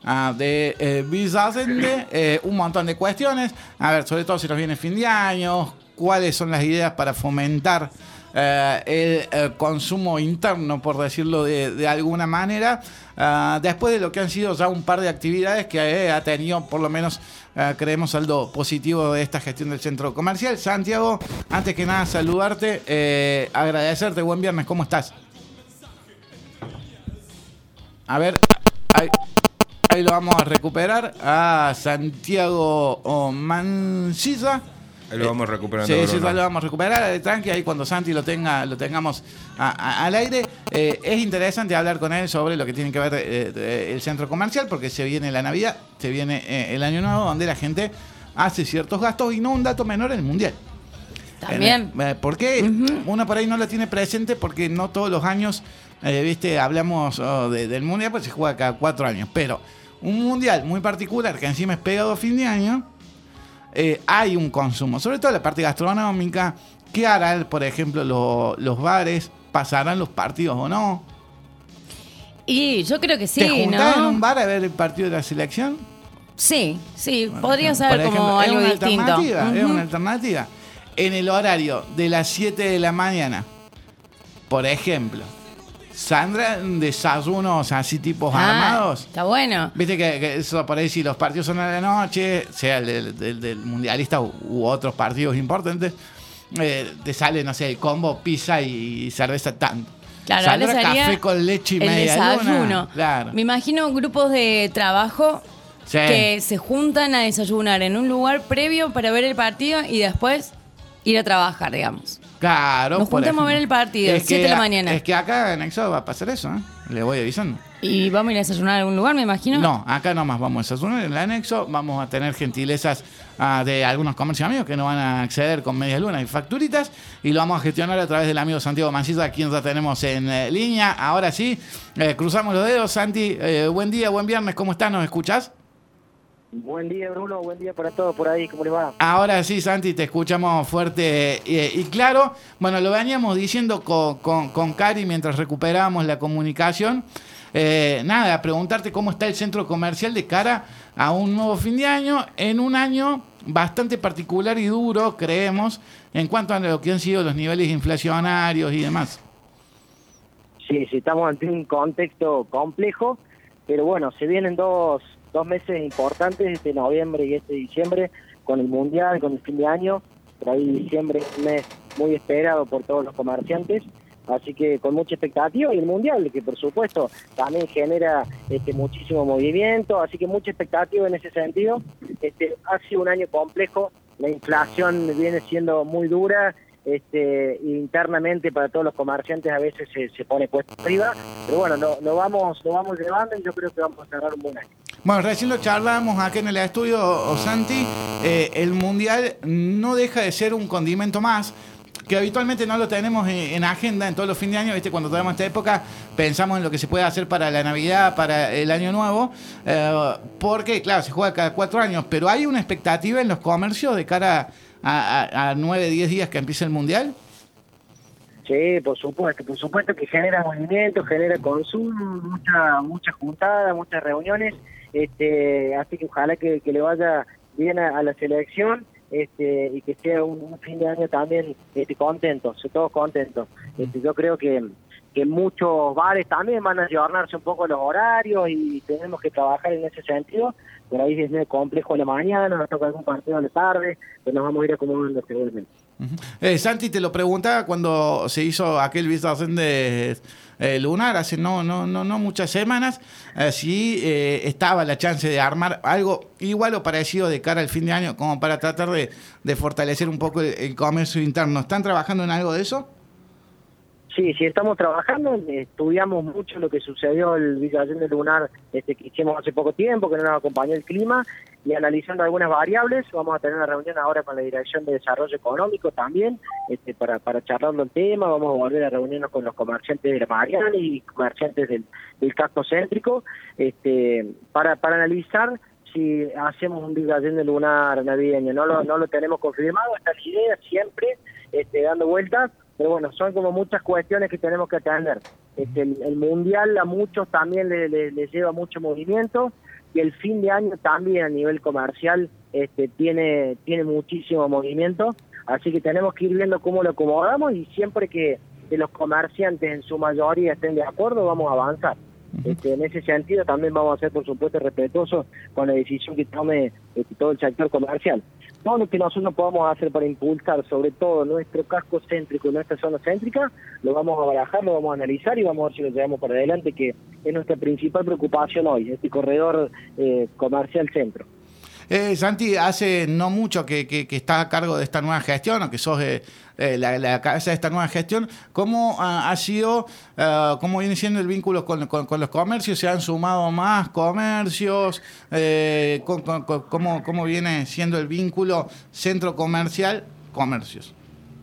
de Villa Allende, un montón de cuestiones. A ver, sobre todo si nos viene fin de año, cuáles son las ideas para fomentar el consumo interno, por decirlo de alguna manera, después de lo que han sido ya un par de actividades que ha tenido, por lo menos creemos, saldo positivo de esta gestión del centro comercial. Santiago, antes que nada saludarte, agradecerte, buen viernes, ¿cómo estás? A ver, ahí lo vamos a recuperar a Santiago Mancilla. Ahí lo vamos recuperando. Sí, lo vamos a recuperar. Tranqui, ahí cuando Santi lo tengamos al aire. Es interesante hablar con él sobre lo que tiene que ver el centro comercial, porque se viene la Navidad, se viene el Año Nuevo, donde la gente hace ciertos gastos, y no un dato menor, el Mundial. También. ¿Por qué? Uno por ahí no lo tiene presente porque no todos los años, hablamos del Mundial, pues se juega cada 4 años. Pero un Mundial muy particular, que encima es pegado a fin de año, hay un consumo, sobre todo la parte gastronómica. ¿Qué harán, por ejemplo, los bares? ¿Pasarán los partidos o no? Y yo creo que sí, ¿Te juntás ¿no? en un bar a ver el partido de la selección? Sí, Bueno, podría ser como algo distinto. Es una alternativa. En el horario de las 7 de la mañana, por ejemplo, ¿saldrá desayunos así tipos armados? Está bueno. Viste que eso por ahí, si los partidos son a la noche, sea el del mundialista u otros partidos importantes, te sale, no sé, el combo pizza y cerveza tanto. Claro, ¿saldrá sería café con leche y el media desayuno. luna? Claro. Me imagino grupos de trabajo Sí. que se juntan a desayunar en un lugar previo para ver el partido y después ir a trabajar, digamos. Claro, Nos por juntamos a ver ejemplo. el partido, 7 de la mañana. Es que acá en Exo va a pasar eso, ¿eh? Le voy avisando. ¿Y vamos a ir a desayunar a algún lugar, me imagino? No, acá nomás vamos a desayunar. En el anexo vamos a tener gentilezas de algunos comercios amigos que nos van a acceder con medias lunas y facturitas, y lo vamos a gestionar a través del amigo Santiago Mancilla, a quien ya tenemos en línea. Ahora sí, cruzamos los dedos. Santi, buen día, buen viernes, ¿cómo estás? ¿Nos escuchás? Buen día, Bruno, buen día para todos por ahí, ¿cómo les va? Ahora sí, Santi, te escuchamos fuerte y claro. Bueno, lo veníamos diciendo con Cari mientras recuperábamos la comunicación. Nada, preguntarte cómo está el centro comercial de cara a un nuevo fin de año, en un año bastante particular y duro, creemos, en cuanto a lo que han sido los niveles inflacionarios y demás. Sí, estamos ante un contexto complejo, pero bueno, se vienen dos meses importantes, este noviembre y este diciembre, con el Mundial, con el fin de año. Por ahí diciembre es un mes muy esperado por todos los comerciantes, así que con mucha expectativa, y el Mundial, que por supuesto también genera muchísimo movimiento, así que mucha expectativa en ese sentido. Ha sido un año complejo, la inflación viene siendo muy dura, internamente para todos los comerciantes a veces se pone puesto arriba, pero bueno, lo vamos llevando, y yo creo que vamos a cerrar un buen año. Bueno, recién lo charlábamos acá en el estudio, Santi. El Mundial no deja de ser un condimento más, que habitualmente no lo tenemos en agenda en todos los fines de año. ¿Viste? Cuando tenemos esta época pensamos en lo que se puede hacer para la Navidad, para el Año Nuevo, porque claro, se juega cada 4 años, pero hay una expectativa en los comercios de cara a 9, 10 días que empiece el Mundial. Sí, por supuesto que genera movimiento, genera consumo, muchas juntadas, muchas reuniones, así que ojalá que le vaya bien a la selección, y que sea un fin de año también contentos, todos contentos. Yo creo que muchos bares también van a ayornarse un poco los horarios, y tenemos que trabajar en ese sentido. Por ahí es medio complejo a la mañana, nos toca algún partido a la tarde, pero nos vamos a ir acomodando seguramente. Santi, te lo preguntaba cuando se hizo aquel Vizarcén de Lunar hace no muchas semanas, si estaba la chance de armar algo igual o parecido de cara al fin de año, como para tratar de fortalecer un poco el comercio interno. ¿Están trabajando en algo de eso? Sí, estamos trabajando, estudiamos mucho lo que sucedió el Vizarcén de Lunar que hicimos hace poco tiempo, que no nos acompañó el clima, y analizando algunas variables. Vamos a tener una reunión ahora con la Dirección de Desarrollo Económico también, para charlarlo el tema. Vamos a volver a reunirnos con los comerciantes de la Mariana y comerciantes del casco céntrico, para analizar si hacemos un Vizarcén de Lunar navideño. No lo tenemos confirmado, está la idea siempre dando vueltas, pero bueno, son como muchas cuestiones que tenemos que atender. El Mundial a muchos también les lleva mucho movimiento, y el fin de año también a nivel comercial tiene muchísimo movimiento, así que tenemos que ir viendo cómo lo acomodamos y siempre que los comerciantes en su mayoría estén de acuerdo, vamos a avanzar. En ese sentido también vamos a ser, por supuesto, respetuosos con la decisión que tome todo el sector comercial. Todo lo que nosotros podamos hacer para impulsar, sobre todo nuestro casco céntrico, nuestra zona céntrica, lo vamos a barajar, lo vamos a analizar y vamos a ver si lo llevamos para adelante, que es nuestra principal preocupación hoy, este corredor comercial centro. Santi, hace no mucho que estás a cargo de esta nueva gestión, o que sos la cabeza de esta nueva gestión. ¿Cómo ha sido, cómo viene siendo el vínculo con los comercios? ¿Se han sumado más comercios? ¿Cómo viene siendo el vínculo centro comercial, comercios?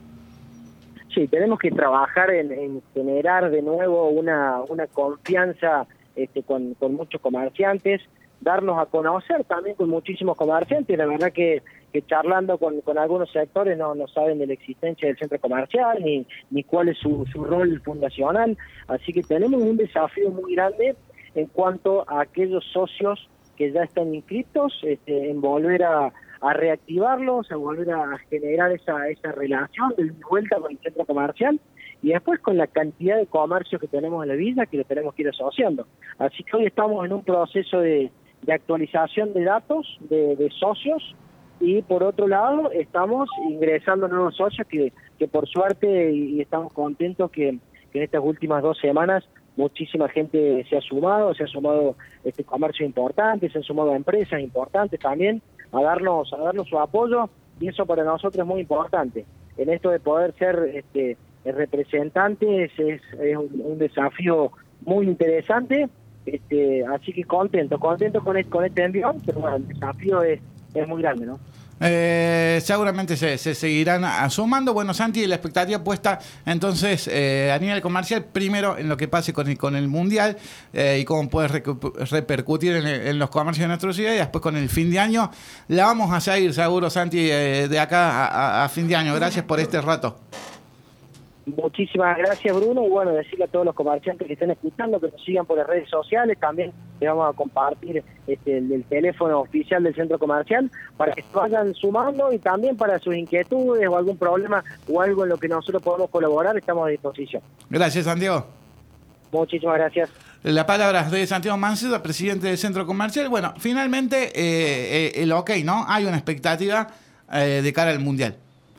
Sí, tenemos que trabajar en generar de nuevo una confianza con muchos comerciantes, darnos a conocer también con muchísimos comerciantes. La verdad que charlando con algunos sectores no saben de la existencia del centro comercial ni cuál es su rol fundacional, así que tenemos un desafío muy grande en cuanto a aquellos socios que ya están inscritos, en volver a reactivarlos, a volver a generar esa relación de vuelta con el centro comercial y después con la cantidad de comercios que tenemos en la villa, que lo tenemos que ir asociando. Así que hoy estamos en un proceso de actualización de datos de socios y por otro lado estamos ingresando nuevos socios que por suerte y estamos contentos que en estas últimas 2 semanas muchísima gente se ha sumado comercios importantes, se han sumado empresas importantes también a darnos su apoyo y eso para nosotros es muy importante. En esto de poder ser representantes es un desafío muy interesante. Así que contento con este envión, pero bueno, el desafío es muy grande, ¿no? Seguramente se seguirán sumando. Bueno, Santi, la expectativa puesta entonces a nivel comercial, primero en lo que pase con el Mundial y cómo puede repercutir en los comercios de nuestra ciudad, y después con el fin de año. La vamos a seguir seguro, Santi, de acá a fin de año. Gracias por este rato. Muchísimas gracias, Bruno, y bueno, decirle a todos los comerciantes que estén escuchando que nos sigan por las redes sociales. También les vamos a compartir el teléfono oficial del centro comercial para que se vayan sumando y también para sus inquietudes o algún problema o algo en lo que nosotros podamos colaborar, estamos a disposición. Gracias, Santiago. Muchísimas gracias. La palabra es de Santiago Mancilla, presidente del centro comercial. Bueno, finalmente el ok, ¿no? Hay una expectativa de cara al Mundial.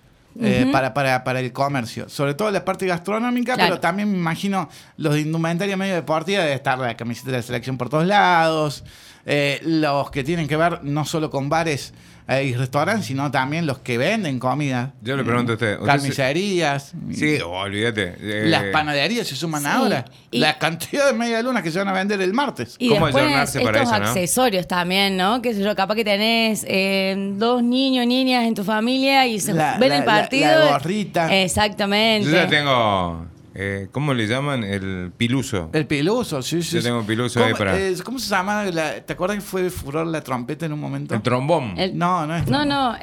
Para el comercio, sobre todo la parte gastronómica, claro. Pero también me imagino los de indumentaria medio deportiva, debe estar la camiseta de la selección por todos lados, los que tienen que ver no solo con bares y restaurantes, sino también los que venden comida. Yo le pregunto a usted. Carnicerías. Sí, olvídate. Las panaderías se suman ahora. La cantidad de media luna que se van a vender el martes. Y ¿Cómo después ayornarse para estos eso, accesorios también, ¿no? Que sé yo, capaz que tenés 2 niños, niñas en tu familia y se ven el partido. La gorrita. Exactamente. Yo ya tengo... ¿cómo le llaman? El piluso. El piluso, sí. Yo tengo un piluso ahí para... ¿Cómo se llama? ¿Te acuerdas que fue de furor la trompeta en un momento? El trombón. No es trombón. No.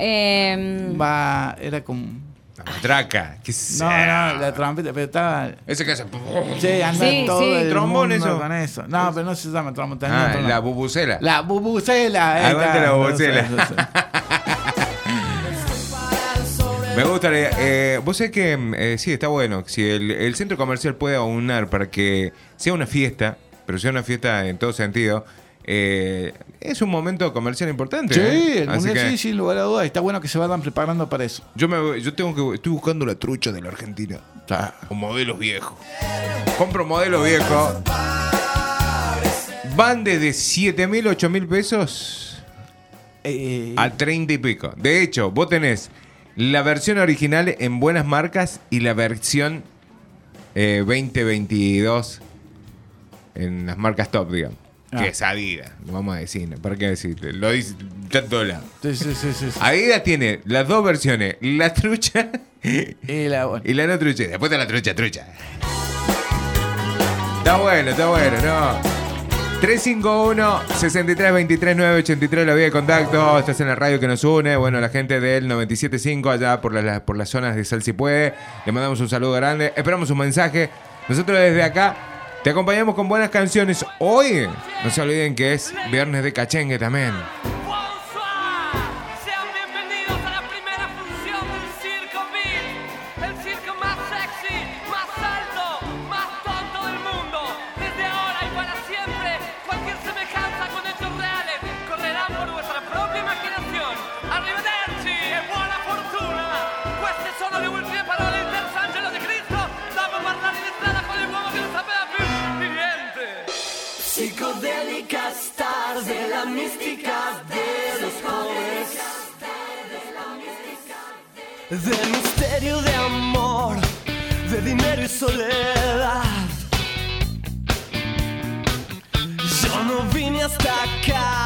Era como... La matraca. No, la trompeta, pero estaba... Ese que hace... Sí, anda todo el trombón mundo con eso. No, pero no se llama trombón. La bubucela. La bubucela. Aguante la bubucela. Me gustaría, vos sabés que sí, está bueno. Si el centro comercial puede aunar para que sea una fiesta, pero sea una fiesta en todo sentido, es un momento comercial importante. Sí, el mundial sí, sin lugar a dudas. Está bueno que se vayan preparando para eso. Estoy buscando la trucha de la Argentina. Con modelos viejos. Compro modelos viejos. Van desde 7.000, 8.000 pesos a 30 y pico. De hecho, vos tenés la versión original en buenas marcas y la versión 2022 en las marcas top, digamos. Que es Adidas, lo vamos a decir, ¿para qué decirte? Lo dice en todos lados. Sí. Adidas tiene las 2 versiones, la trucha y la no trucha. Después está la trucha. Está bueno, ¿no? 351-6323-983, la vía de contacto. Estás en la radio que nos une. Bueno, la gente del 97.5 allá por las zonas de Sal Si Puede. Le mandamos un saludo grande. Esperamos un mensaje. Nosotros desde acá Te acompañamos con buenas canciones. Hoy, no se olviden que es viernes de cachengue también. Psicodélica stars de la mística de los jóvenes, de misterio, de amor, de dinero y soledad. Yo no vine hasta acá